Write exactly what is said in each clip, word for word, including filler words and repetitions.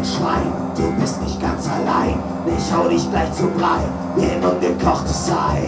Bullenschwein, du bist nicht ganz allein. Ich hau dich gleich zu Brei, wie ein ungekochtes Ei.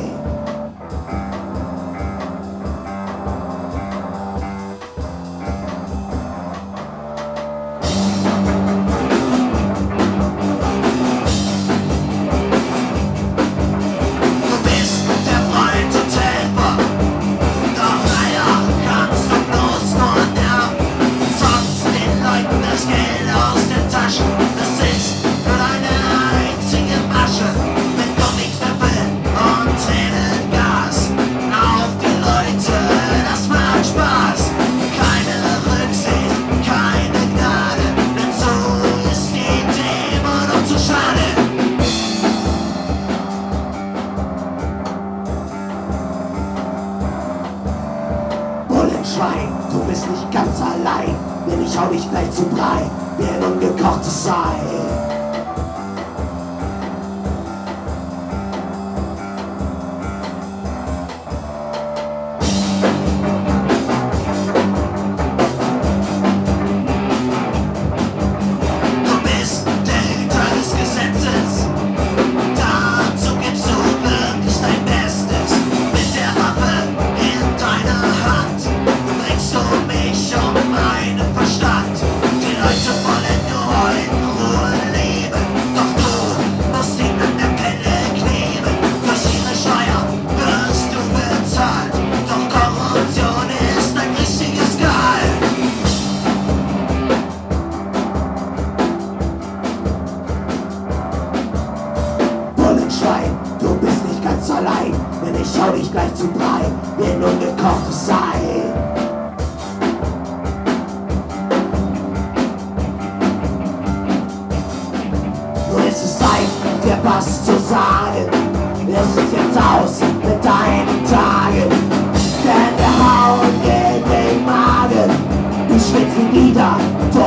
Schwein, du bist nicht ganz allein, denn ich hau dich gleich zu Brei, wie ein ungekochtes Ei. Schwein, du bist nicht ganz allein, denn ich hau dich gleich zu Brei, wie ein ungekochtes Ei. Nun ist es Zeit, dir was zu sagen. Es ist jetzt aus mit deinen Tagen, denn wir hauen in den Magen. Du schwitzt wieder.